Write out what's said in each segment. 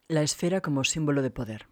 La esfera como símbolo de poder.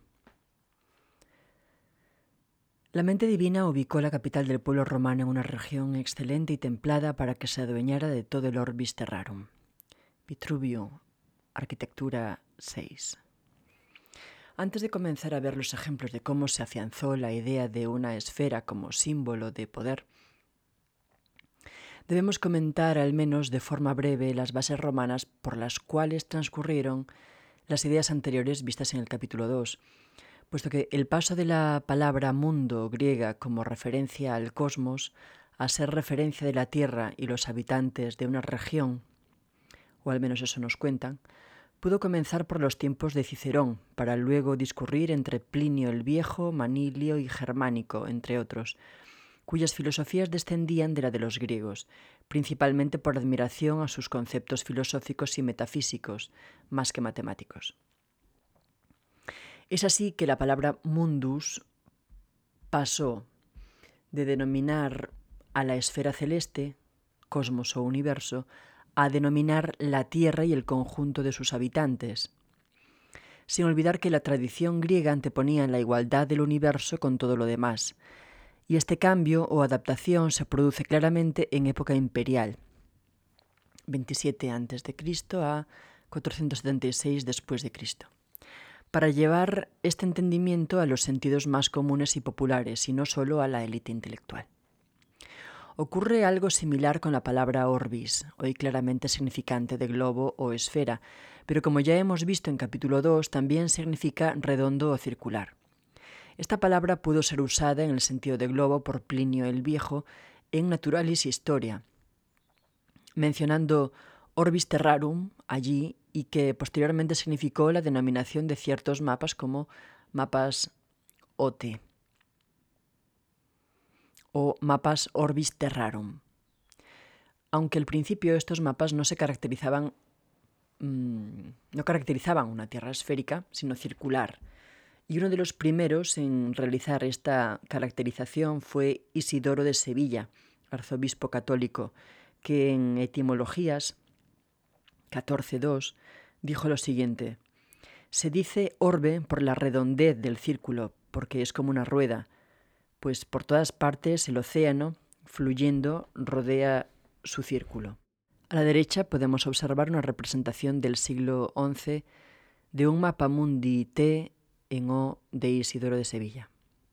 La mente divina ubicó la capital del pueblo romano en una región excelente y templada para que se adueñara de todo el orbis terrarum. Vitruvio, Arquitectura 6. Antes de comenzar a ver los ejemplos de cómo se afianzó la idea de una esfera como símbolo de poder, debemos comentar al menos de forma breve las bases romanas por las cuales transcurrieron las ideas anteriores vistas en el capítulo 2, puesto que el paso de la palabra mundo griega como referencia al cosmos a ser referencia de la Tierra y los habitantes de una región, o al menos eso nos cuentan, pudo comenzar por los tiempos de Cicerón, para luego discurrir entre Plinio el Viejo, Manilio y Germánico, entre otros, cuyas filosofías descendían de la de los griegos, principalmente por admiración a sus conceptos filosóficos y metafísicos, más que matemáticos. Es así que la palabra mundus pasó de denominar a la esfera celeste, cosmos o universo, a denominar la Tierra y el conjunto de sus habitantes, sin olvidar que la tradición griega anteponía la igualdad del universo con todo lo demás, y este cambio o adaptación se produce claramente en época imperial, 27 a.C. a 476 después de Cristo, para llevar este entendimiento a los sentidos más comunes y populares y no solo a la élite intelectual. Ocurre algo similar con la palabra orbis, hoy claramente significante de globo o esfera, pero como ya hemos visto en capítulo 2, también significa redondo o circular. Esta palabra pudo ser usada en el sentido de globo por Plinio el Viejo en Naturalis Historia, mencionando orbis terrarum allí y que posteriormente significó la denominación de ciertos mapas como mapas OT o mapas orbis terrarum. Aunque al principio estos mapas no caracterizaban una Tierra esférica, sino circular. Y uno de los primeros en realizar esta caracterización fue Isidoro de Sevilla, arzobispo católico, que en Etimologías 14.2 dijo lo siguiente: se dice orbe por la redondez del círculo, porque es como una rueda, pues por todas partes el océano, fluyendo, rodea su círculo. A la derecha podemos observar una representación del siglo XI de un mapa mundi T en O de Isidoro de Sevilla.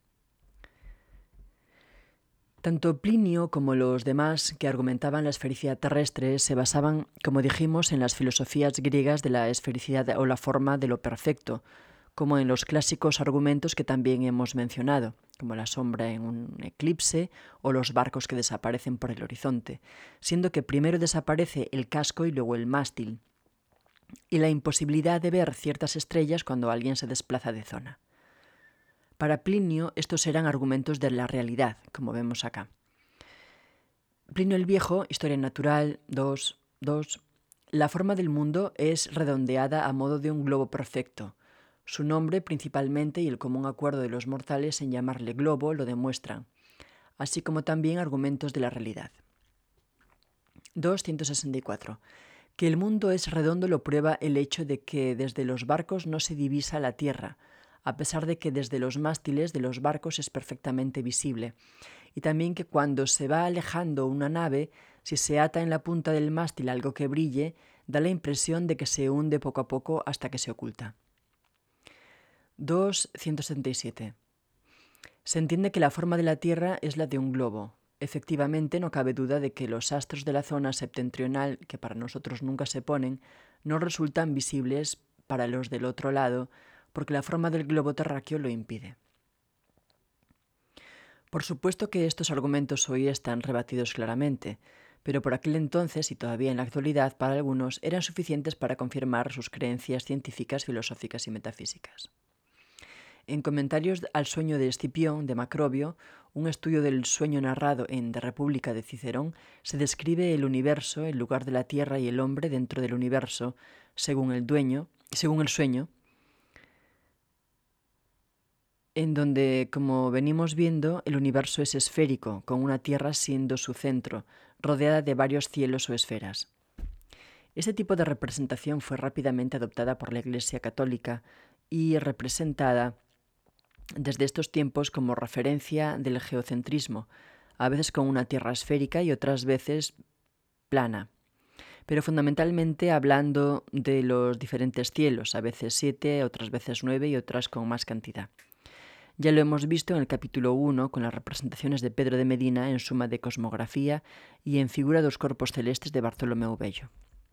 Tanto Plinio como los demás que argumentaban la esfericidad terrestre se basaban, como dijimos, en las filosofías griegas de la esfericidad o la forma de lo perfecto, como en los clásicos argumentos que también hemos mencionado, como la sombra en un eclipse o los barcos que desaparecen por el horizonte, siendo que primero desaparece el casco y luego el mástil, y la imposibilidad de ver ciertas estrellas cuando alguien se desplaza de zona. Para Plinio estos eran argumentos de la realidad, como vemos acá. Plinio el Viejo, Historia Natural 2.2, la forma del mundo es redondeada a modo de un globo perfecto. Su nombre principalmente y el común acuerdo de los mortales en llamarle globo lo demuestran, así como también argumentos de la realidad. 2.164. Que el mundo es redondo lo prueba el hecho de que desde los barcos no se divisa la tierra, a pesar de que desde los mástiles de los barcos es perfectamente visible, y también que cuando se va alejando una nave, si se ata en la punta del mástil algo que brille, da la impresión de que se hunde poco a poco hasta que se oculta. 2.177. Se entiende que la forma de la Tierra es la de un globo. Efectivamente, no cabe duda de que los astros de la zona septentrional, que para nosotros nunca se ponen, no resultan visibles para los del otro lado, porque la forma del globo terráqueo lo impide. Por supuesto que estos argumentos hoy están rebatidos claramente, pero por aquel entonces y todavía en la actualidad para algunos eran suficientes para confirmar sus creencias científicas, filosóficas y metafísicas. En Comentarios al sueño de Escipión, de Macrobio, un estudio del sueño narrado en De República de Cicerón, se describe el universo, el lugar de la Tierra y el hombre dentro del universo, según el sueño, en donde, como venimos viendo, el universo es esférico, con una Tierra siendo su centro, rodeada de varios cielos o esferas. Este tipo de representación fue rápidamente adoptada por la Iglesia Católica y representada desde estos tiempos como referencia del geocentrismo, a veces con una tierra esférica y otras veces plana, pero fundamentalmente hablando de los diferentes cielos, a veces 7, otras veces 9 y otras con más cantidad. Ya lo hemos visto en el capítulo 1 con las representaciones de Pedro de Medina en Suma de Cosmografía y en Figura dos Corpos Celestes de Bartolomeu Bello.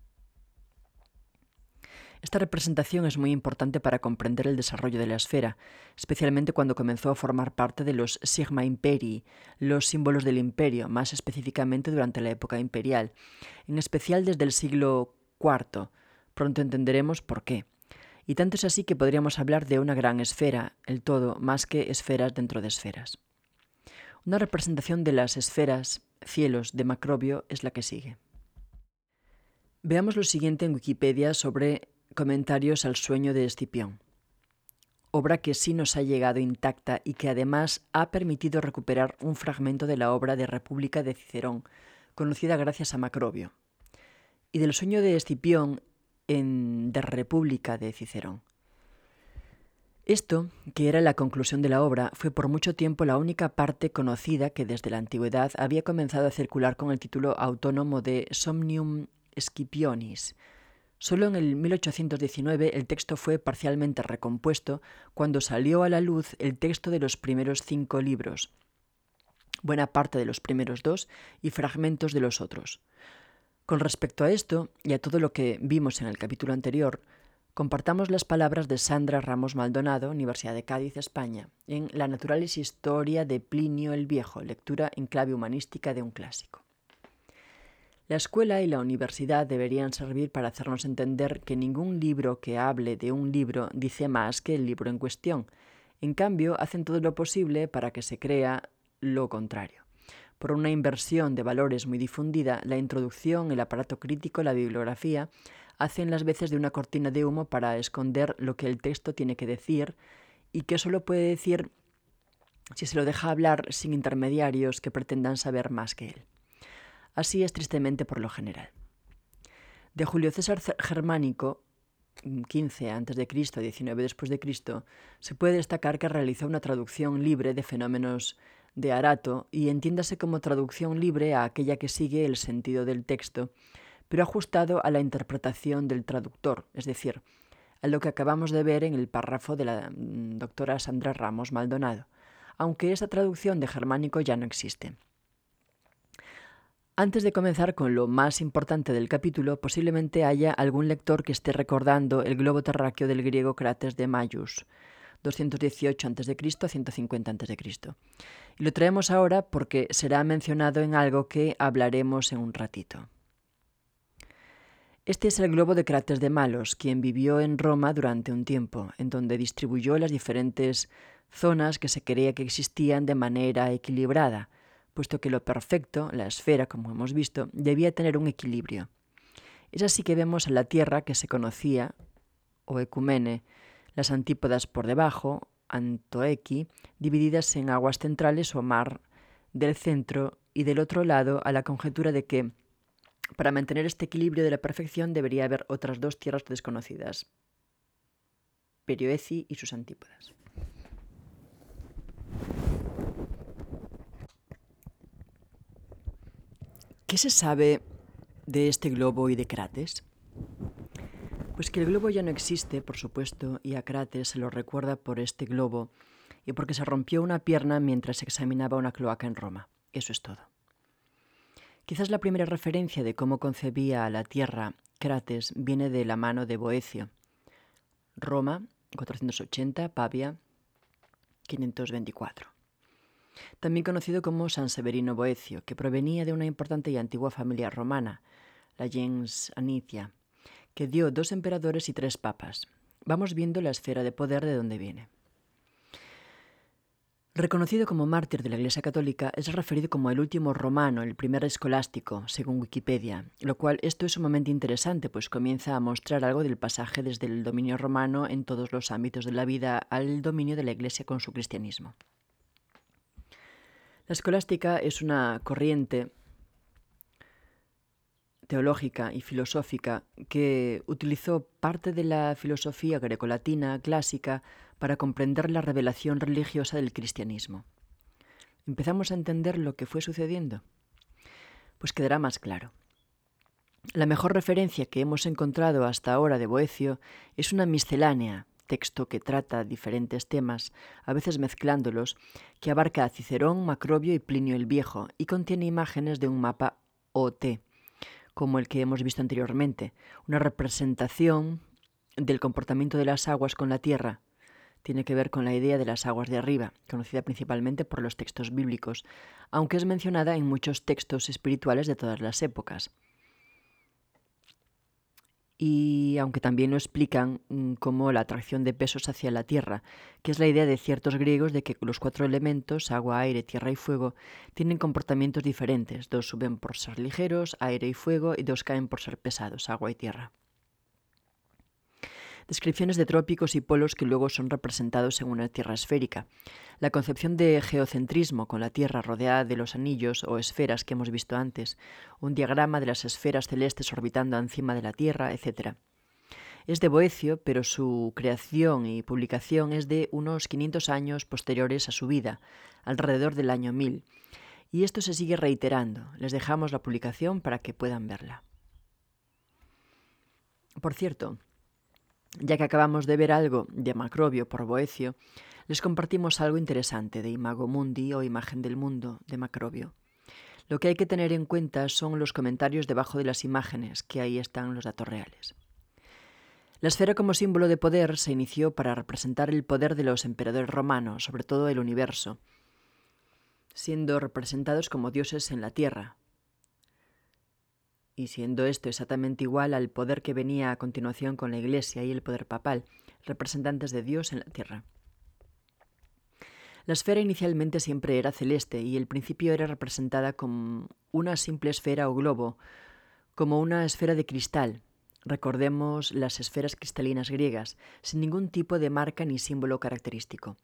Esta representación es muy importante para comprender el desarrollo de la esfera, especialmente cuando comenzó a formar parte de los Sigma Imperii, los símbolos del imperio, más específicamente durante la época imperial, en especial desde el siglo IV. Pronto entenderemos por qué. Y tanto es así que podríamos hablar de una gran esfera, el todo, más que esferas dentro de esferas. Una representación de las esferas, cielos, de Macrobio es la que sigue. Veamos lo siguiente en Wikipedia sobre comentarios al sueño de Escipión, obra que sí nos ha llegado intacta y que además ha permitido recuperar un fragmento de la obra de República de Cicerón, conocida gracias a Macrobio, y del sueño de Escipión en De República de Cicerón. Esto, que era la conclusión de la obra, fue por mucho tiempo la única parte conocida que desde la antigüedad había comenzado a circular con el título autónomo de Somnium Scipionis. Solo en el 1819 el texto fue parcialmente recompuesto cuando salió a la luz el texto de los primeros 5 libros, buena parte de los primeros 2 y fragmentos de los otros. Con respecto a esto y a todo lo que vimos en el capítulo anterior, compartamos las palabras de Sandra Ramos Maldonado, Universidad de Cádiz, España, en La Naturalis Historia de Plinio el Viejo, lectura en clave humanística de un clásico. La escuela y la universidad deberían servir para hacernos entender que ningún libro que hable de un libro dice más que el libro en cuestión. En cambio, hacen todo lo posible para que se crea lo contrario. Por una inversión de valores muy difundida, la introducción, el aparato crítico, la bibliografía, hacen las veces de una cortina de humo para esconder lo que el texto tiene que decir y que solo puede decir si se lo deja hablar sin intermediarios que pretendan saber más que él. Así es tristemente por lo general. De Julio César Germánico, 15 a.C., 19 después de Cristo, se puede destacar que realizó una traducción libre de Fenómenos de Arato y entiéndase como traducción libre a aquella que sigue el sentido del texto, pero ajustado a la interpretación del traductor, es decir, a lo que acabamos de ver en el párrafo de la doctora Sandra Ramos Maldonado, aunque esta traducción de Germánico ya no existe. Antes de comenzar con lo más importante del capítulo, posiblemente haya algún lector que esté recordando el globo terráqueo del griego Crates de Mayus, 218 a.C. a 150 a.C. Y lo traemos ahora porque será mencionado en algo que hablaremos en un ratito. Este es el globo de Crates de Malos, quien vivió en Roma durante un tiempo, en donde distribuyó las diferentes zonas que se creía que existían de manera equilibrada, puesto que lo perfecto, la esfera, como hemos visto, debía tener un equilibrio. Es así que vemos a la Tierra que se conocía, o ecumene, las antípodas por debajo, antoequi, divididas en aguas centrales o mar del centro y del otro lado a la conjetura de que, para mantener este equilibrio de la perfección, debería haber otras 2 tierras desconocidas, Perioeci y sus antípodas. ¿Qué se sabe de este globo y de Crates? Pues que el globo ya no existe, por supuesto, y a Crates se lo recuerda por este globo y porque se rompió una pierna mientras examinaba una cloaca en Roma. Eso es todo. Quizás la primera referencia de cómo concebía a la Tierra Crates viene de la mano de Boecio. Roma, 480, Pavia, 524. También conocido como San Severino Boecio, que provenía de una importante y antigua familia romana, la gens Anicia, que dio 2 emperadores y 3 papas. Vamos viendo la esfera de poder de donde viene. Reconocido como mártir de la Iglesia Católica, es referido como el último romano, el primer escolástico, según Wikipedia, lo cual esto es sumamente interesante, pues comienza a mostrar algo del pasaje desde el dominio romano en todos los ámbitos de la vida al dominio de la Iglesia con su cristianismo. La escolástica es una corriente teológica y filosófica que utilizó parte de la filosofía grecolatina clásica para comprender la revelación religiosa del cristianismo. ¿Empezamos a entender lo que fue sucediendo? Pues quedará más claro. La mejor referencia que hemos encontrado hasta ahora de Boecio es una miscelánea, texto que trata diferentes temas, a veces mezclándolos, que abarca a Cicerón, Macrobio y Plinio el Viejo y contiene imágenes de un mapa OT, como el que hemos visto anteriormente, una representación del comportamiento de las aguas con la tierra. Tiene que ver con la idea de las aguas de arriba, conocida principalmente por los textos bíblicos, aunque es mencionada en muchos textos espirituales de todas las épocas. Y aunque también lo explican como la atracción de pesos hacia la tierra, que es la idea de ciertos griegos de que los 4 elementos, agua, aire, tierra y fuego, tienen comportamientos diferentes. 2 suben por ser ligeros, aire y fuego, y 2 caen por ser pesados, agua y tierra. Descripciones de trópicos y polos que luego son representados en una tierra esférica. La concepción de geocentrismo con la Tierra rodeada de los anillos o esferas que hemos visto antes, un diagrama de las esferas celestes orbitando encima de la Tierra, etc. Es de Boecio, pero su creación y publicación es de unos 500 años posteriores a su vida, alrededor del año 1000. Y esto se sigue reiterando. Les dejamos la publicación para que puedan verla. Por cierto, ya que acabamos de ver algo de Macrobio por Boecio, les compartimos algo interesante de Imago Mundi o Imagen del Mundo de Macrobio. Lo que hay que tener en cuenta son los comentarios debajo de las imágenes, que ahí están los datos reales. La esfera como símbolo de poder se inició para representar el poder de los emperadores romanos, sobre todo el universo, siendo representados como dioses en la tierra, y siendo esto exactamente igual al poder que venía a continuación con la Iglesia y el poder papal, representantes de Dios en la tierra. La esfera inicialmente siempre era celeste y al principio era representada como una simple esfera o globo, como una esfera de cristal. Recordemos las esferas cristalinas griegas, sin ningún tipo de marca ni símbolo característico.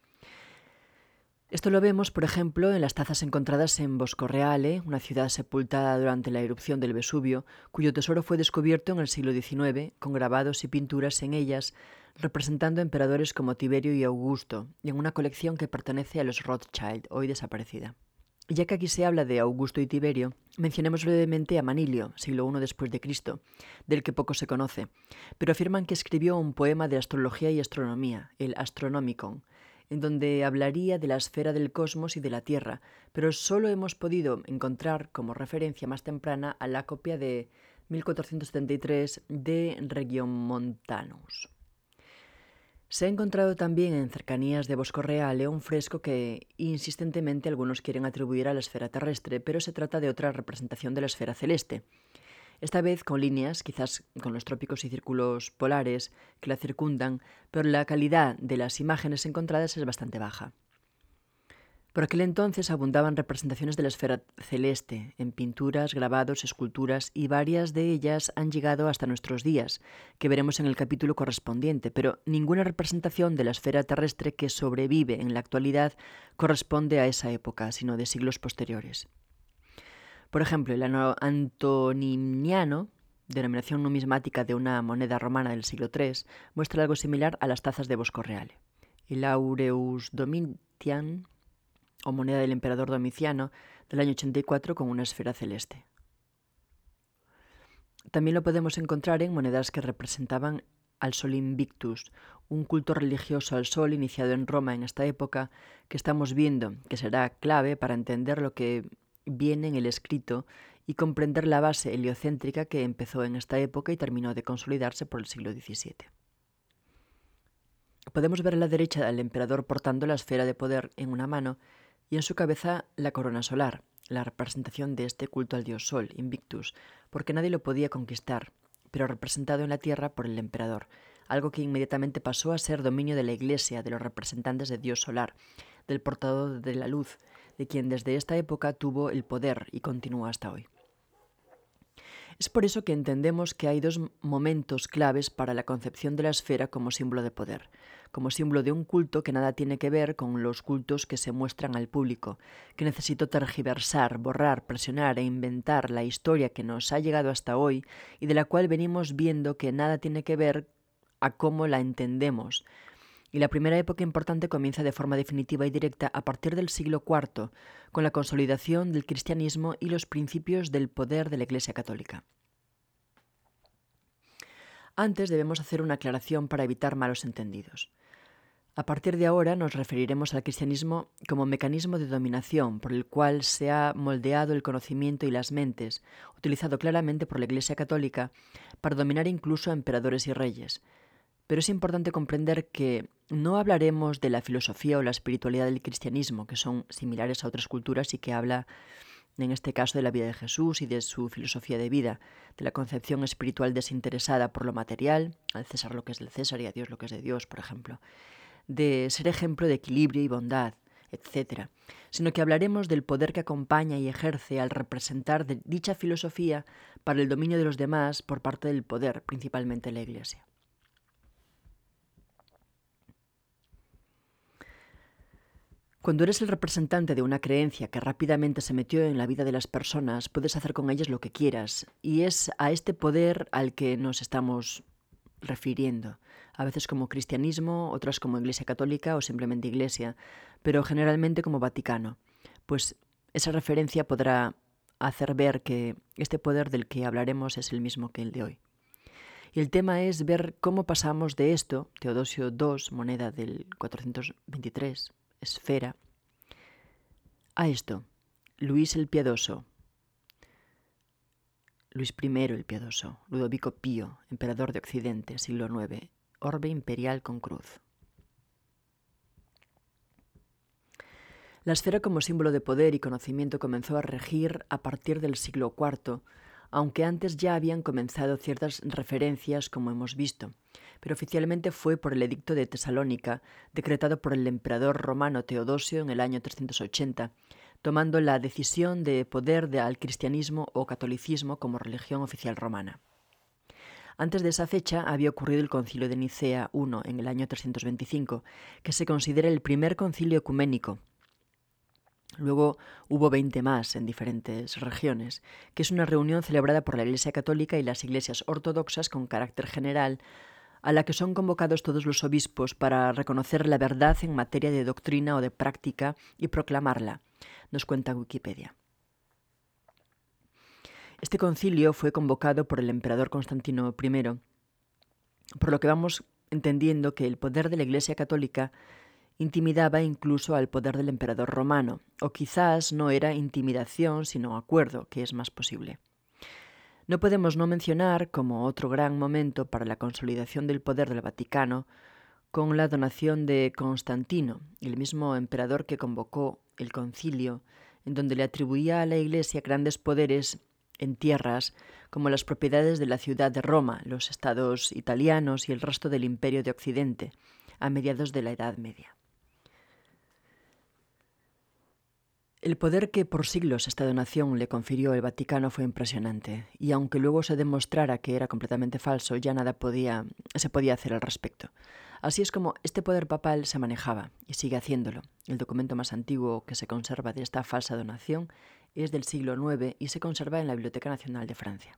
Esto lo vemos, por ejemplo, en las tazas encontradas en Bosco Reale, una ciudad sepultada durante la erupción del Vesubio, cuyo tesoro fue descubierto en el siglo XIX, con grabados y pinturas en ellas representando emperadores como Tiberio y Augusto, y en una colección que pertenece a los Rothschild, hoy desaparecida. Ya que aquí se habla de Augusto y Tiberio, mencionemos brevemente a Manilio, siglo I después de Cristo, del que poco se conoce, pero afirman que escribió un poema de astrología y astronomía, el Astronomicon, en donde hablaría de la esfera del cosmos y de la Tierra, pero solo hemos podido encontrar como referencia más temprana a la copia de 1473 de Regiomontanus. Se ha encontrado también en cercanías de Bosco Reale un fresco que insistentemente algunos quieren atribuir a la esfera terrestre, pero se trata de otra representación de la esfera celeste. Esta vez con líneas, quizás con los trópicos y círculos polares que la circundan, pero la calidad de las imágenes encontradas es bastante baja. Por aquel entonces abundaban representaciones de la esfera celeste, en pinturas, grabados, esculturas, y varias de ellas han llegado hasta nuestros días, que veremos en el capítulo correspondiente, pero ninguna representación de la esfera terrestre que sobrevive en la actualidad corresponde a esa época, sino de siglos posteriores. Por ejemplo, el antoniniano, denominación numismática de una moneda romana del siglo III, muestra algo similar a las tazas de Bosco Reale. El aureus Domitian, o moneda del emperador Domiciano, del año 84 con una esfera celeste. También lo podemos encontrar en monedas que representaban al Sol Invictus, un culto religioso al Sol iniciado en Roma en esta época, que estamos viendo que será clave para entender lo que viene en el escrito y comprender la base heliocéntrica que empezó en esta época y terminó de consolidarse por el siglo XVII. Podemos ver a la derecha al emperador portando la esfera de poder en una mano y en su cabeza la corona solar, la representación de este culto al dios Sol, Invictus, porque nadie lo podía conquistar, pero representado en la tierra por el emperador, algo que inmediatamente pasó a ser dominio de la Iglesia, de los representantes de Dios solar, del portador de la luz, de quien desde esta época tuvo el poder y continúa hasta hoy. Es por eso que entendemos que hay dos momentos claves para la concepción de la esfera como símbolo de poder, como símbolo de un culto que nada tiene que ver con los cultos que se muestran al público, que necesitó tergiversar, borrar, presionar e inventar la historia que nos ha llegado hasta hoy y de la cual venimos viendo que nada tiene que ver a cómo la entendemos. Y la primera época importante comienza de forma definitiva y directa a partir del siglo IV, con la consolidación del cristianismo y los principios del poder de la Iglesia católica. Antes debemos hacer una aclaración para evitar malos entendidos. A partir de ahora nos referiremos al cristianismo como mecanismo de dominación por el cual se ha moldeado el conocimiento y las mentes, utilizado claramente por la Iglesia católica para dominar incluso a emperadores y reyes. Pero es importante comprender que no hablaremos de la filosofía o la espiritualidad del cristianismo, que son similares a otras culturas y que habla, en este caso, de la vida de Jesús y de su filosofía de vida, de la concepción espiritual desinteresada por lo material, al César lo que es del César y a Dios lo que es de Dios, por ejemplo, de ser ejemplo de equilibrio y bondad, etc., sino que hablaremos del poder que acompaña y ejerce al representar dicha filosofía para el dominio de los demás por parte del poder, principalmente la Iglesia. Cuando eres el representante de una creencia que rápidamente se metió en la vida de las personas, puedes hacer con ellas lo que quieras, y es a este poder al que nos estamos refiriendo, a veces como cristianismo, otras como Iglesia católica o simplemente Iglesia, pero generalmente como Vaticano, pues esa referencia podrá hacer ver que este poder del que hablaremos es el mismo que el de hoy. Y el tema es ver cómo pasamos de esto, Teodosio II, moneda del 423, esfera, a esto, Luis el Piadoso, Luis I el Piadoso, Ludovico Pío, emperador de Occidente, siglo IX, orbe imperial con cruz. La esfera como símbolo de poder y conocimiento comenzó a regir a partir del siglo IV, aunque antes ya habían comenzado ciertas referencias, como hemos visto, pero oficialmente fue por el Edicto de Tesalónica, decretado por el emperador romano Teodosio en el año 380, tomando la decisión de poder al cristianismo o catolicismo como religión oficial romana. Antes de esa fecha había ocurrido el Concilio de Nicea I en el año 325, que se considera el primer concilio ecuménico. Luego hubo 20 más en diferentes regiones, que es una reunión celebrada por la Iglesia católica y las iglesias ortodoxas con carácter general, a la que son convocados todos los obispos para reconocer la verdad en materia de doctrina o de práctica y proclamarla, nos cuenta Wikipedia. Este concilio fue convocado por el emperador Constantino I, por lo que vamos entendiendo que el poder de la Iglesia católica intimidaba incluso al poder del emperador romano, o quizás no era intimidación, sino acuerdo, que es más posible. No podemos no mencionar, como otro gran momento para la consolidación del poder del Vaticano, con la donación de Constantino, el mismo emperador que convocó el concilio, en donde le atribuía a la Iglesia grandes poderes en tierras como las propiedades de la ciudad de Roma, los estados italianos y el resto del Imperio de Occidente, a mediados de la Edad Media. El poder que por siglos esta donación le confirió el Vaticano fue impresionante, y aunque luego se demostrara que era completamente falso, ya nada se podía hacer al respecto. Así es como este poder papal se manejaba, y sigue haciéndolo. El documento más antiguo que se conserva de esta falsa donación es del siglo IX y se conserva en la Biblioteca Nacional de Francia.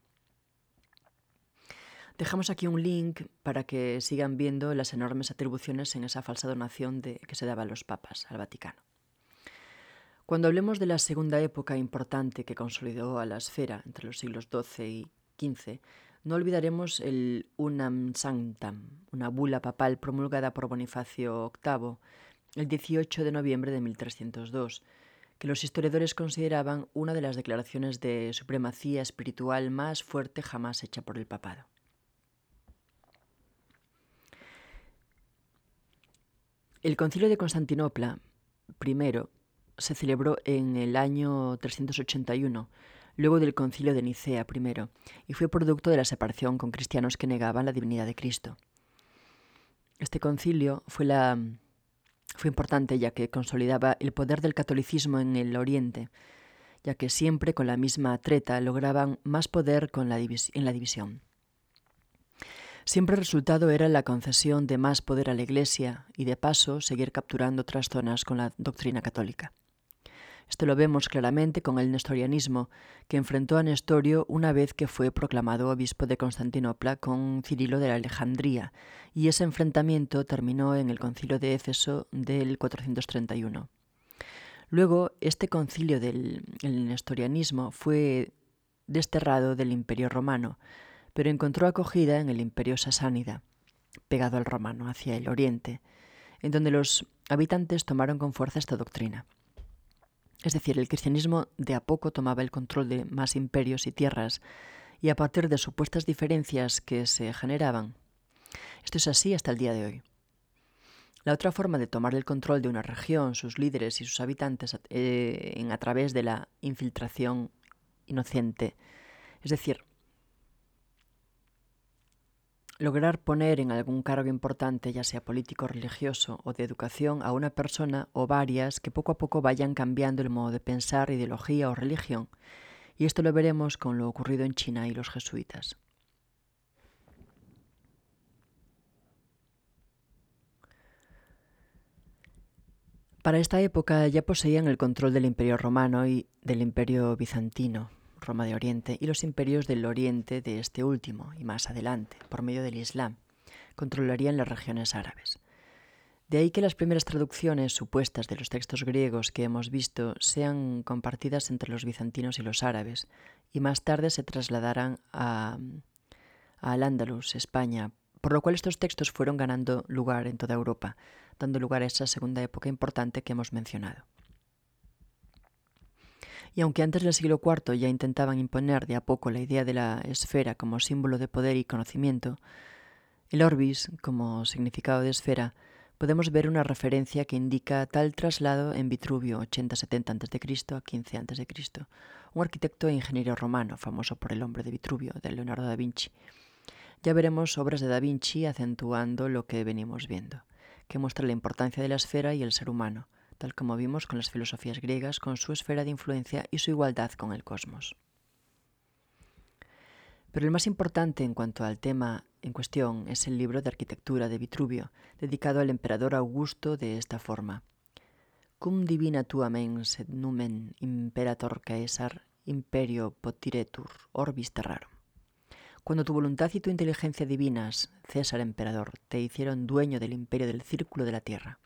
Dejamos aquí un link para que sigan viendo las enormes atribuciones en esa falsa donación que se daba a los papas, al Vaticano. Cuando hablemos de la segunda época importante que consolidó a la esfera entre los siglos XII y XV, no olvidaremos el Unam Sanctam, una bula papal promulgada por Bonifacio VIII el 18 de noviembre de 1302, que los historiadores consideraban una de las declaraciones de supremacía espiritual más fuerte jamás hecha por el papado. El Concilio de Constantinopla, primero, se celebró en el año 381, luego del Concilio de Nicea I, y fue producto de la separación con cristianos que negaban la divinidad de Cristo. Este concilio fue importante ya que consolidaba el poder del catolicismo en el Oriente, ya que siempre con la misma treta lograban más poder en la división. Siempre el resultado era la concesión de más poder a la Iglesia y, de paso, seguir capturando otras zonas con la doctrina católica. Esto lo vemos claramente con el nestorianismo, que enfrentó a Nestorio una vez que fue proclamado obispo de Constantinopla con Cirilo de Alejandría, y ese enfrentamiento terminó en el concilio de Éfeso del 431. Luego, este concilio del nestorianismo fue desterrado del Imperio Romano, pero encontró acogida en el Imperio Sasánida, pegado al romano, hacia el oriente, en donde los habitantes tomaron con fuerza esta doctrina. Es decir, el cristianismo de a poco tomaba el control de más imperios y tierras, y a partir de supuestas diferencias que se generaban. Esto es así hasta el día de hoy. La otra forma de tomar el control de una región, sus líderes y sus habitantes a través de la infiltración inocente, es decir, lograr poner en algún cargo importante, ya sea político, religioso o de educación, a una persona o varias que poco a poco vayan cambiando el modo de pensar, ideología o religión. Y esto lo veremos con lo ocurrido en China y los jesuitas. Para esta época ya poseían el control del Imperio Romano y del Imperio Bizantino, Roma de Oriente, y los imperios del Oriente de este último, y más adelante, por medio del Islam, controlarían las regiones árabes. De ahí que las primeras traducciones supuestas de los textos griegos que hemos visto sean compartidas entre los bizantinos y los árabes, y más tarde se trasladaran a Al-Ándalus, España, por lo cual estos textos fueron ganando lugar en toda Europa, dando lugar a esa segunda época importante que hemos mencionado. Y aunque antes del siglo IV ya intentaban imponer de a poco la idea de la esfera como símbolo de poder y conocimiento, el orbis, como significado de esfera, podemos ver una referencia que indica tal traslado en Vitruvio, 80-70 a.C. a 15 a.C., un arquitecto e ingeniero romano famoso por El hombre de Vitruvio, de Leonardo da Vinci. Ya veremos obras de Da Vinci acentuando lo que venimos viendo, que muestra la importancia de la esfera y el ser humano, tal como vimos con las filosofías griegas, con su esfera de influencia y su igualdad con el cosmos. Pero el más importante en cuanto al tema en cuestión es el libro de arquitectura de Vitruvio, dedicado al emperador Augusto de esta forma. Cum divina tua mens et numen imperator Caesar imperio potiretur orbis terrarum. Cuando tu voluntad y tu inteligencia divinas, César emperador, te hicieron dueño del imperio del círculo de la tierra.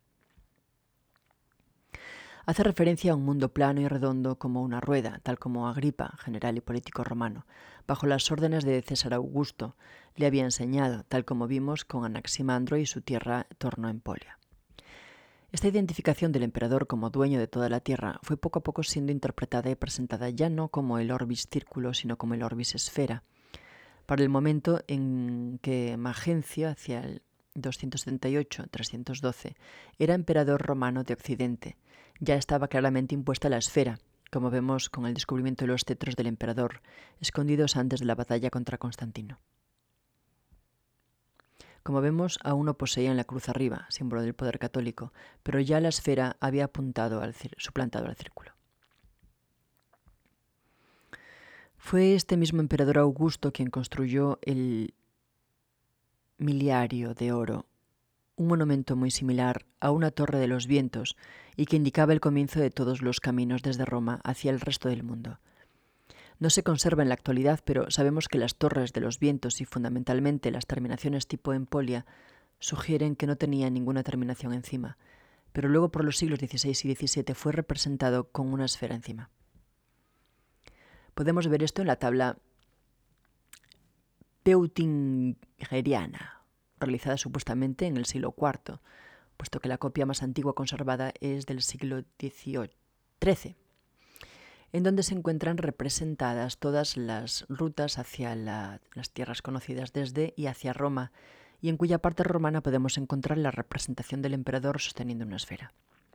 Hace referencia a un mundo plano y redondo como una rueda, tal como Agripa, general y político romano, bajo las órdenes de César Augusto, le había enseñado, tal como vimos con Anaximandro y su tierra Torno Empolia. Esta identificación del emperador como dueño de toda la tierra fue poco a poco siendo interpretada y presentada ya no como el orbis círculo, sino como el orbis esfera, para el momento en que Magencio, hacia el 278-312, era emperador romano de Occidente. Ya estaba claramente impuesta la esfera, como vemos con el descubrimiento de los cetros del emperador, escondidos antes de la batalla contra Constantino. Como vemos, aún no poseían la cruz arriba, símbolo del poder católico, pero ya la esfera había suplantado al círculo. Fue este mismo emperador Augusto quien construyó el Miliario de Oro, un monumento muy similar a una torre de los vientos y que indicaba el comienzo de todos los caminos desde Roma hacia el resto del mundo. No se conserva en la actualidad, pero sabemos que las torres de los vientos y fundamentalmente las terminaciones tipo empolia sugieren que no tenía ninguna terminación encima, pero luego por los siglos XVI y XVII fue representado con una esfera encima. Podemos ver esto en la tabla peutingeriana, realizada supuestamente en el siglo IV, puesto que la copia más antigua conservada es del siglo XIII, en donde se encuentran representadas todas las rutas hacia las tierras conocidas desde y hacia Roma, y en cuya parte romana podemos encontrar la representación del emperador sosteniendo una esfera.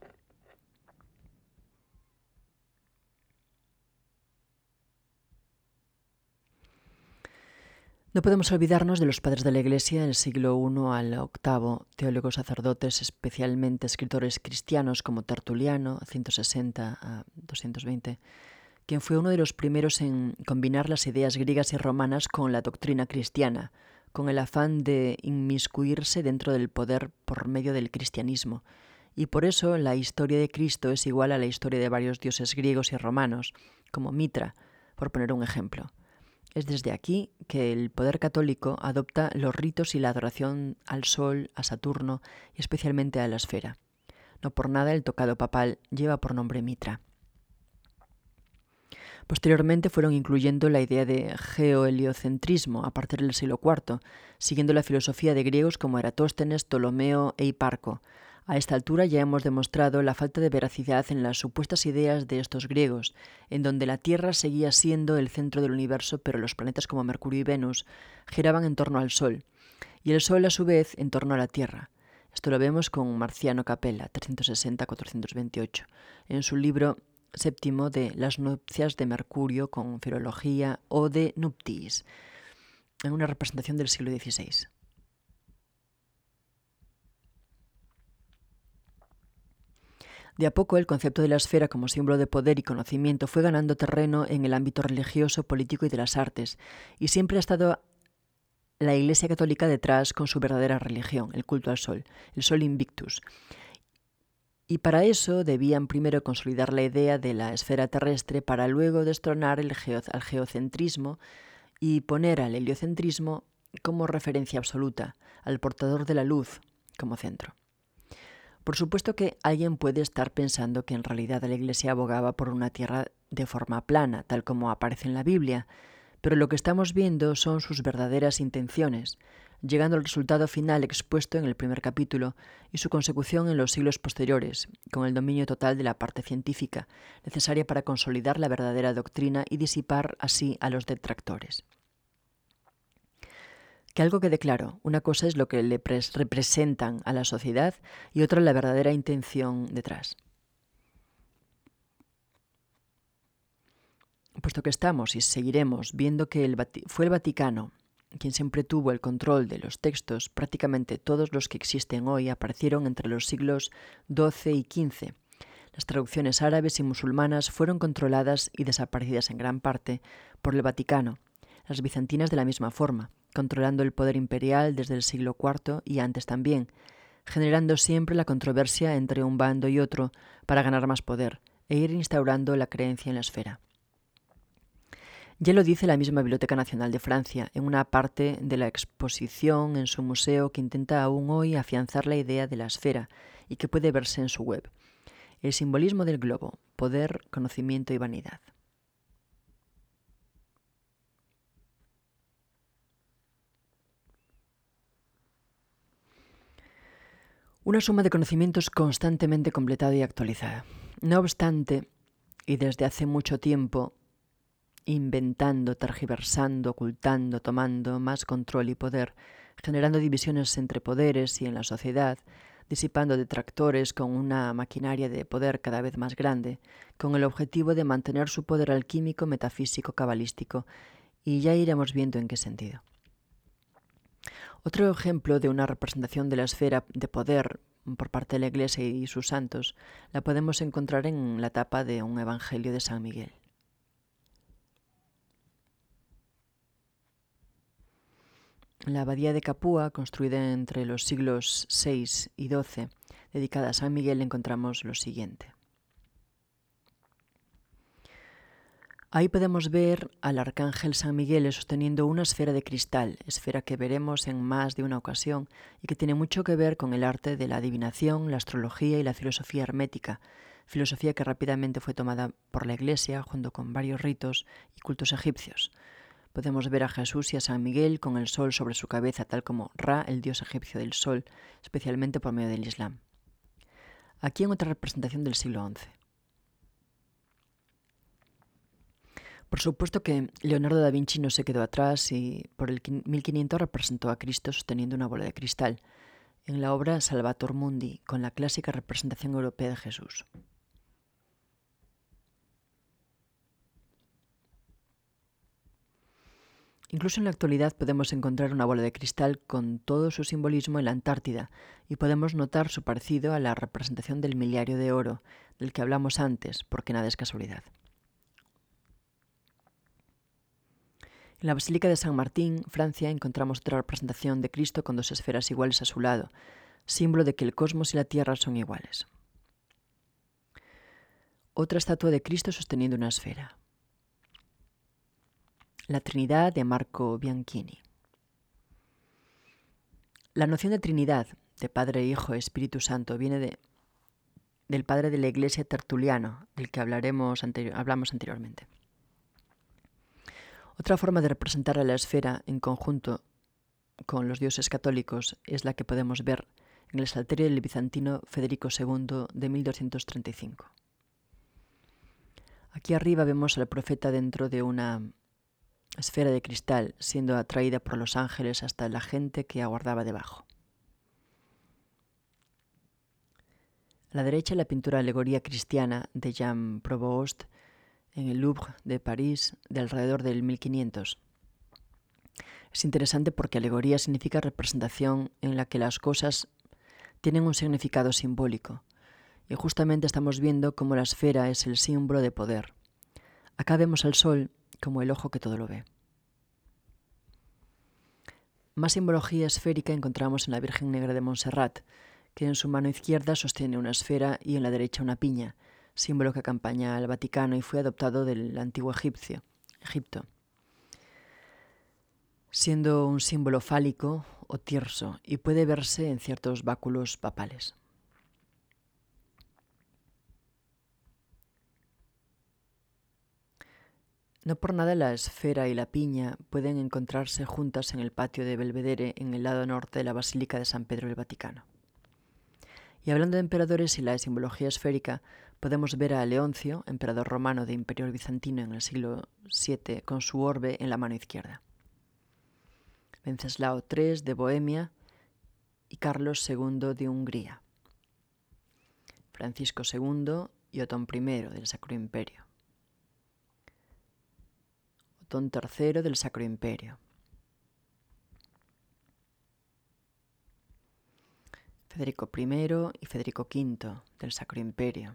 No podemos olvidarnos de los padres de la Iglesia del siglo I al VIII, teólogos sacerdotes, especialmente escritores cristianos como Tertuliano, 160 a 220, quien fue uno de los primeros en combinar las ideas griegas y romanas con la doctrina cristiana, con el afán de inmiscuirse dentro del poder por medio del cristianismo. Y por eso la historia de Cristo es igual a la historia de varios dioses griegos y romanos, como Mitra, por poner un ejemplo. Es desde aquí que el poder católico adopta los ritos y la adoración al Sol, a Saturno y especialmente a la esfera. No por nada el tocado papal lleva por nombre Mitra. Posteriormente fueron incluyendo la idea de geoheliocentrismo a partir del siglo IV, siguiendo la filosofía de griegos como Eratóstenes, Ptolomeo e Hiparco. A esta altura ya hemos demostrado la falta de veracidad en las supuestas ideas de estos griegos, en donde la Tierra seguía siendo el centro del universo, pero los planetas como Mercurio y Venus giraban en torno al Sol, y el Sol a su vez en torno a la Tierra. Esto lo vemos con Marciano Capella, 360-428, en su libro séptimo de Las nupcias de Mercurio con Filología o de Nuptiis, en una representación del siglo XVI. De a poco, el concepto de la esfera como símbolo de poder y conocimiento fue ganando terreno en el ámbito religioso, político y de las artes, y siempre ha estado la Iglesia Católica detrás con su verdadera religión, el culto al Sol, el Sol Invictus. Y para eso debían primero consolidar la idea de la esfera terrestre para luego destronar al geocentrismo y poner al heliocentrismo como referencia absoluta, al portador de la luz como centro. Por supuesto que alguien puede estar pensando que en realidad la Iglesia abogaba por una tierra de forma plana, tal como aparece en la Biblia, pero lo que estamos viendo son sus verdaderas intenciones, llegando al resultado final expuesto en el primer capítulo y su consecución en los siglos posteriores, con el dominio total de la parte científica, necesaria para consolidar la verdadera doctrina y disipar así a los detractores. Que algo quede claro, una cosa es lo que le representan a la sociedad y otra la verdadera intención detrás. Puesto que estamos y seguiremos viendo que fue el Vaticano quien siempre tuvo el control de los textos, prácticamente todos los que existen hoy aparecieron entre los siglos XII y XV. Las traducciones árabes y musulmanas fueron controladas y desaparecidas en gran parte por el Vaticano, las bizantinas de la misma forma, controlando el poder imperial desde el siglo IV y antes también, generando siempre la controversia entre un bando y otro para ganar más poder e ir instaurando la creencia en la esfera. Ya lo dice la misma Biblioteca Nacional de Francia en una parte de la exposición en su museo que intenta aún hoy afianzar la idea de la esfera y que puede verse en su web. El simbolismo del globo, poder, conocimiento y vanidad. Una suma de conocimientos constantemente completada y actualizada. No obstante, y desde hace mucho tiempo, inventando, tergiversando, ocultando, tomando más control y poder, generando divisiones entre poderes y en la sociedad, disipando detractores con una maquinaria de poder cada vez más grande, con el objetivo de mantener su poder alquímico, metafísico, cabalístico, y ya iremos viendo en qué sentido. Otro ejemplo de una representación de la esfera de poder por parte de la Iglesia y sus santos la podemos encontrar en la tapa de un Evangelio de San Miguel. La abadía de Capua, construida entre los siglos VI y XII, dedicada a San Miguel, encontramos lo siguiente. Ahí podemos ver al arcángel San Miguel sosteniendo una esfera de cristal, esfera que veremos en más de una ocasión y que tiene mucho que ver con el arte de la adivinación, la astrología y la filosofía hermética, filosofía que rápidamente fue tomada por la Iglesia junto con varios ritos y cultos egipcios. Podemos ver a Jesús y a San Miguel con el sol sobre su cabeza, tal como Ra, el dios egipcio del sol, especialmente por medio del Islam. Aquí en otra representación del siglo XI. Por supuesto que Leonardo da Vinci no se quedó atrás y por el 1500 representó a Cristo sosteniendo una bola de cristal en la obra Salvator Mundi, con la clásica representación europea de Jesús. Incluso en la actualidad podemos encontrar una bola de cristal con todo su simbolismo en la Antártida y podemos notar su parecido a la representación del miliario de oro del que hablamos antes, porque nada es casualidad. En la Basílica de San Martín, Francia, encontramos otra representación de Cristo con dos esferas iguales a su lado, símbolo de que el cosmos y la Tierra son iguales. Otra estatua de Cristo sosteniendo una esfera. La Trinidad de Marco Bianchini. La noción de Trinidad, de Padre, Hijo y Espíritu Santo, viene del padre de la Iglesia Tertuliano, del que hablamos anteriormente. Otra forma de representar a la esfera en conjunto con los dioses católicos es la que podemos ver en el Salterio del bizantino Federico II de 1235. Aquí arriba vemos al profeta dentro de una esfera de cristal, siendo atraída por los ángeles hasta la gente que aguardaba debajo. A la derecha, la pintura Alegoría cristiana de Jean Provost en el Louvre de París de alrededor del 1500. Es interesante porque alegoría significa representación en la que las cosas tienen un significado simbólico. Y justamente estamos viendo cómo la esfera es el símbolo de poder. Acá vemos al sol como el ojo que todo lo ve. Más simbología esférica encontramos en la Virgen Negra de Montserrat, que en su mano izquierda sostiene una esfera y en la derecha una piña, símbolo que acompaña al Vaticano y fue adoptado del antiguo Egipto, siendo un símbolo fálico o tirso y puede verse en ciertos báculos papales. No por nada la esfera y la piña pueden encontrarse juntas en el patio de Belvedere en el lado norte de la Basílica de San Pedro del Vaticano. Y hablando de emperadores y la simbología esférica, podemos ver a Leoncio, emperador romano de Imperio Bizantino en el siglo VII, con su orbe en la mano izquierda. Wenceslao III de Bohemia y Carlos II de Hungría. Francisco II y Otón I del Sacro Imperio. Otón III del Sacro Imperio. Federico I y Federico V del Sacro Imperio.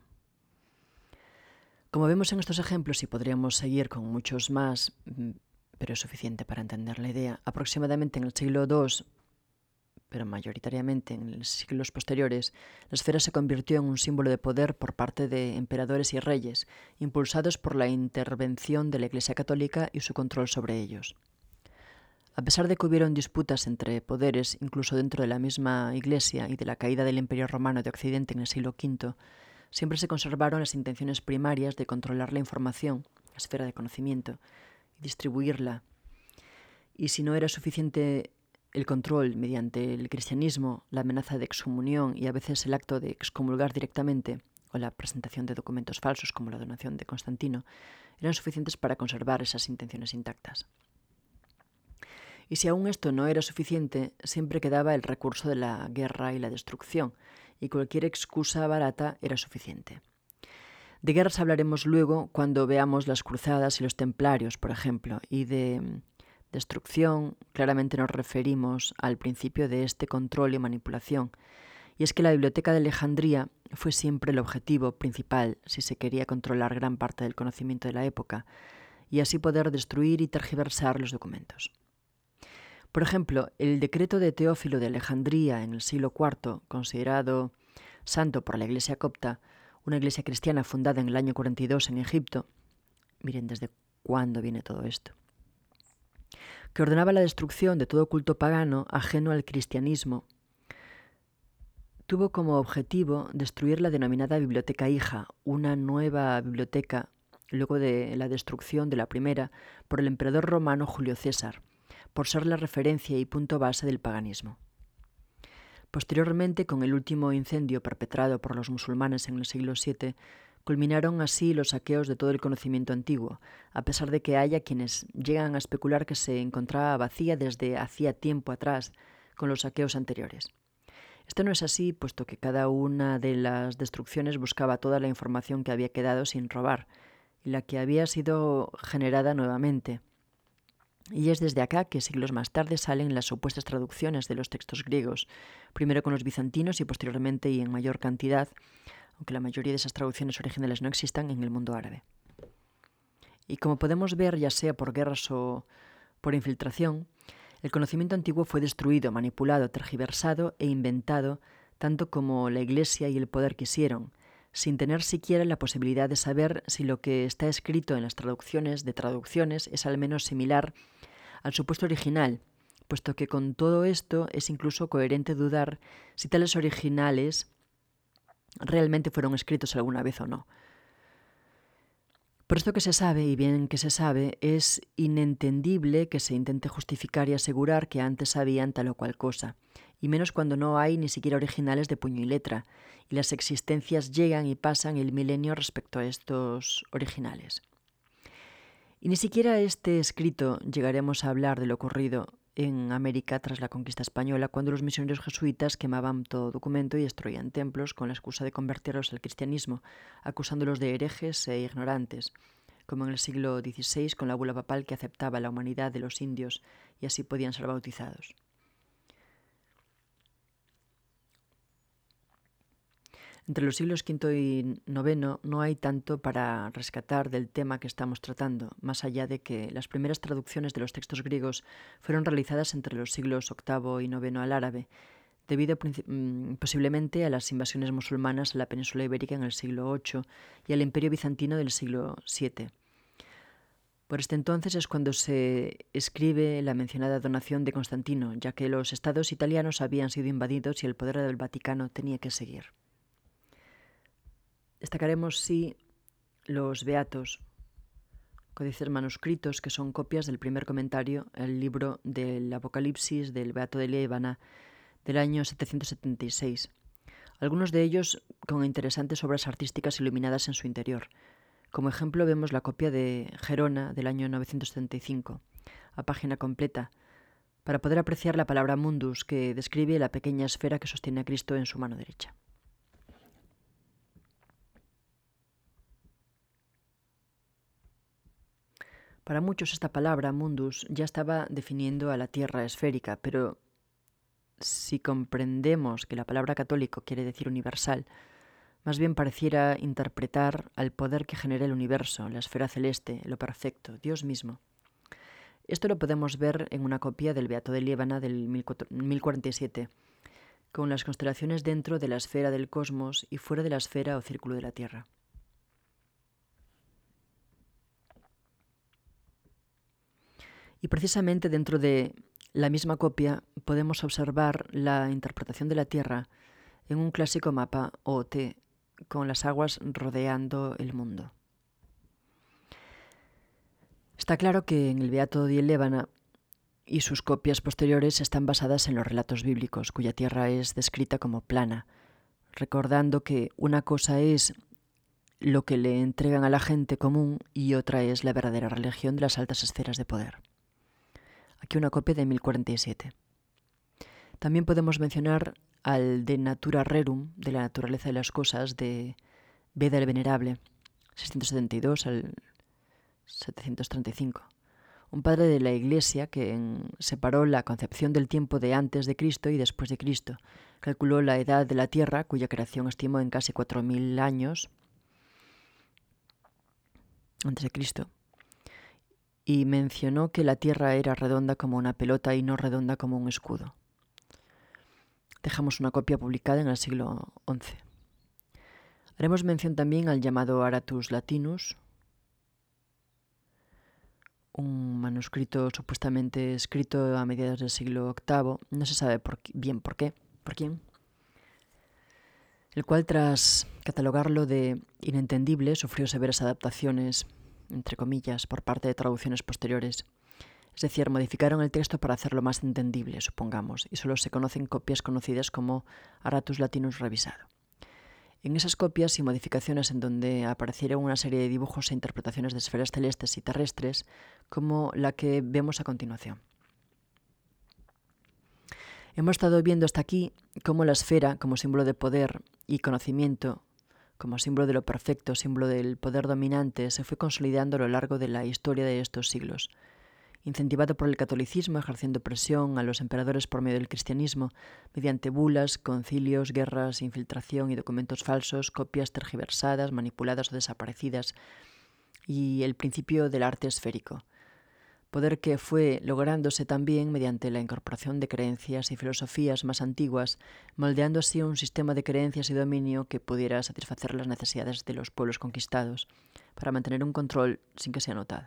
Como vemos en estos ejemplos, y podríamos seguir con muchos más, pero es suficiente para entender la idea, aproximadamente en el siglo II, pero mayoritariamente en los siglos posteriores, la esfera se convirtió en un símbolo de poder por parte de emperadores y reyes, impulsados por la intervención de la Iglesia Católica y su control sobre ellos. A pesar de que hubieron disputas entre poderes, incluso dentro de la misma Iglesia y de la caída del Imperio Romano de Occidente en el siglo V, siempre se conservaron las intenciones primarias de controlar la información, la esfera de conocimiento, y distribuirla. Y si no era suficiente el control mediante el cristianismo, la amenaza de excomunión y a veces el acto de excomulgar directamente, o la presentación de documentos falsos como la donación de Constantino, eran suficientes para conservar esas intenciones intactas. Y si aún esto no era suficiente, siempre quedaba el recurso de la guerra y la destrucción, y cualquier excusa barata era suficiente. De guerras hablaremos luego cuando veamos las cruzadas y los templarios, por ejemplo, y de destrucción claramente nos referimos al principio de este control y manipulación, y es que la Biblioteca de Alejandría fue siempre el objetivo principal si se quería controlar gran parte del conocimiento de la época, y así poder destruir y tergiversar los documentos. Por ejemplo, el decreto de Teófilo de Alejandría en el siglo IV, considerado santo por la Iglesia copta, una iglesia cristiana fundada en el año 42 en Egipto, miren desde cuándo viene todo esto, que ordenaba la destrucción de todo culto pagano ajeno al cristianismo, tuvo como objetivo destruir la denominada Biblioteca Hija, una nueva biblioteca luego de la destrucción de la primera por el emperador romano Julio César, por ser la referencia y punto base del paganismo. Posteriormente, con el último incendio perpetrado por los musulmanes en el siglo VII, culminaron así los saqueos de todo el conocimiento antiguo, a pesar de que haya quienes llegan a especular que se encontraba vacía desde hacía tiempo atrás con los saqueos anteriores. Esto no es así, puesto que cada una de las destrucciones buscaba toda la información que había quedado sin robar y la que había sido generada nuevamente. Y es desde acá que siglos más tarde salen las supuestas traducciones de los textos griegos, primero con los bizantinos y posteriormente y en mayor cantidad, aunque la mayoría de esas traducciones originales no existan, en el mundo árabe. Y como podemos ver, ya sea por guerras o Por infiltración, el conocimiento antiguo fue destruido, manipulado, tergiversado e inventado tanto como la Iglesia y el poder quisieron, sin tener siquiera la posibilidad de saber si lo que está escrito en las traducciones de traducciones es al menos similar al supuesto original, puesto que con todo esto es incluso coherente dudar si tales originales realmente fueron escritos alguna vez o no. Por esto que se sabe, y bien que se sabe, es inentendible que se intente justificar y asegurar que antes sabían tal o cual cosa, y menos cuando no hay ni siquiera originales de puño y letra, y las existencias llegan y pasan el milenio respecto a estos originales. Y ni siquiera este escrito llegaremos a hablar de lo ocurrido en América tras la conquista española, cuando los misioneros jesuitas quemaban todo documento y destruían templos con la excusa de convertirlos al cristianismo, acusándolos de herejes e ignorantes, como en el siglo XVI con la bula papal que aceptaba la humanidad de los indios y así podían ser bautizados. Entre los siglos V y IX no hay tanto para rescatar del tema que estamos tratando, más allá de que las primeras traducciones de los textos griegos fueron realizadas entre los siglos VIII y IX al árabe, debido posiblemente a las invasiones musulmanas a la península ibérica en el siglo VIII y al imperio bizantino del siglo VII. Por este entonces es cuando se escribe la mencionada donación de Constantino, ya que los estados italianos habían sido invadidos y el poder del Vaticano tenía que seguir. Destacaremos, sí, los Beatos, códices manuscritos que son copias del primer comentario al libro del Apocalipsis del Beato de Liébana del año 776. Algunos de ellos con interesantes obras artísticas iluminadas en su interior. Como ejemplo vemos la copia de Gerona del año 975, a página completa, para poder apreciar la palabra mundus que describe la pequeña esfera que sostiene a Cristo en su mano derecha. Para muchos esta palabra, mundus, ya estaba definiendo a la Tierra esférica, pero si comprendemos que la palabra católico quiere decir universal, más bien pareciera interpretar al poder que genera el universo, la esfera celeste, lo perfecto, Dios mismo. Esto lo podemos ver en una copia del Beato de Liébana del 1047, con las constelaciones dentro de la esfera del cosmos y fuera de la esfera o círculo de la Tierra. Y precisamente dentro de la misma copia podemos observar la interpretación de la Tierra en un clásico mapa OT con las aguas rodeando el mundo. Está claro que en el Beato de Liébana y sus copias posteriores están basadas en los relatos bíblicos, cuya Tierra es descrita como plana, recordando que una cosa es lo que le entregan a la gente común y otra es la verdadera religión de las altas esferas de poder. Aquí una copia de 1047. También podemos mencionar al De Natura Rerum, de la naturaleza de las cosas, de Beda el Venerable, 672 al 735. Un padre de la Iglesia que separó la concepción del tiempo de antes de Cristo y después de Cristo. Calculó la edad de la Tierra, cuya creación estimó en casi 4.000 años antes de Cristo, y mencionó que la Tierra era redonda como una pelota y no redonda como un escudo. Dejamos una copia publicada en el siglo XI. Haremos mención también al llamado Aratus Latinus, un manuscrito supuestamente escrito a mediados del siglo VIII, no se sabe bien por quién, el cual tras catalogarlo de inentendible sufrió severas adaptaciones, entre comillas, por parte de traducciones posteriores. Es decir, modificaron el texto para hacerlo más entendible, supongamos, y solo se conocen copias conocidas como Aratus Latinus revisado. En esas copias y modificaciones en donde aparecieron una serie de dibujos e interpretaciones de esferas celestes y terrestres, como la que vemos a continuación. Hemos estado viendo hasta aquí cómo la esfera, como símbolo de poder y conocimiento, como símbolo de lo perfecto, símbolo del poder dominante, se fue consolidando a lo largo de la historia de estos siglos. Incentivado por el catolicismo, ejerciendo presión a los emperadores por medio del cristianismo, mediante bulas, concilios, guerras, infiltración y documentos falsos, copias tergiversadas, manipuladas o desaparecidas, y el principio del arte esférico. poder que fue lográndose también mediante la incorporación de creencias y filosofías más antiguas, moldeando así un sistema de creencias y dominio que pudiera satisfacer las necesidades de los pueblos conquistados, para mantener un control sin que sea notado.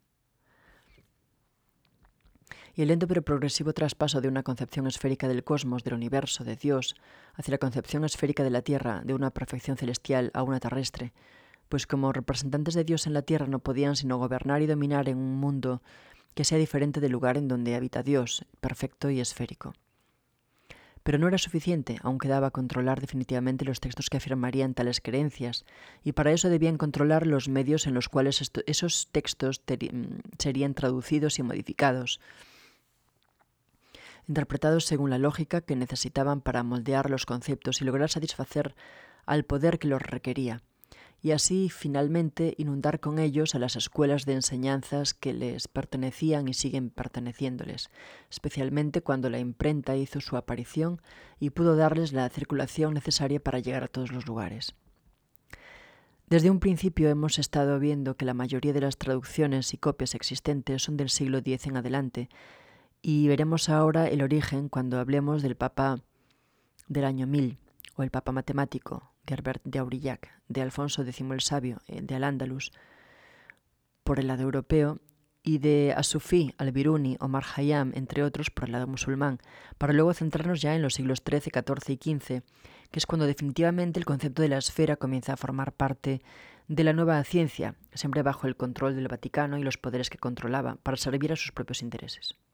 Y el lento pero progresivo traspaso de una concepción esférica del cosmos, del universo, de Dios, hacia la concepción esférica de la Tierra, de una perfección celestial a una terrestre, pues como representantes de Dios en la Tierra no podían sino gobernar y dominar en un mundo que sea diferente del lugar en donde habita Dios, perfecto y esférico. Pero no era suficiente, aún quedaba controlar definitivamente los textos que afirmarían tales creencias, y para eso debían controlar los medios en los cuales esos textos serían traducidos y modificados, interpretados según la lógica que necesitaban para moldear los conceptos y lograr satisfacer al poder que los requería, y así finalmente inundar con ellos a las escuelas de enseñanzas que les pertenecían y siguen perteneciéndoles, especialmente cuando la imprenta hizo su aparición y pudo darles la circulación necesaria para llegar a todos los lugares. Desde un principio hemos estado viendo que la mayoría de las traducciones y copias existentes son del siglo X en adelante, y veremos ahora el origen cuando hablemos del Papa del año 1000, o el Papa matemático, Gerbert de Aurillac, de Alfonso X el Sabio, de Al-Ándalus, por el lado europeo, y de As-Sufi, Al-Biruni o Omar Khayyam, entre otros, por el lado musulmán, para luego centrarnos ya en los siglos XIII, XIV y XV, que es cuando definitivamente el concepto de la esfera comienza a formar parte de la nueva ciencia, siempre bajo el control del Vaticano y los poderes que controlaba, para servir a sus propios intereses.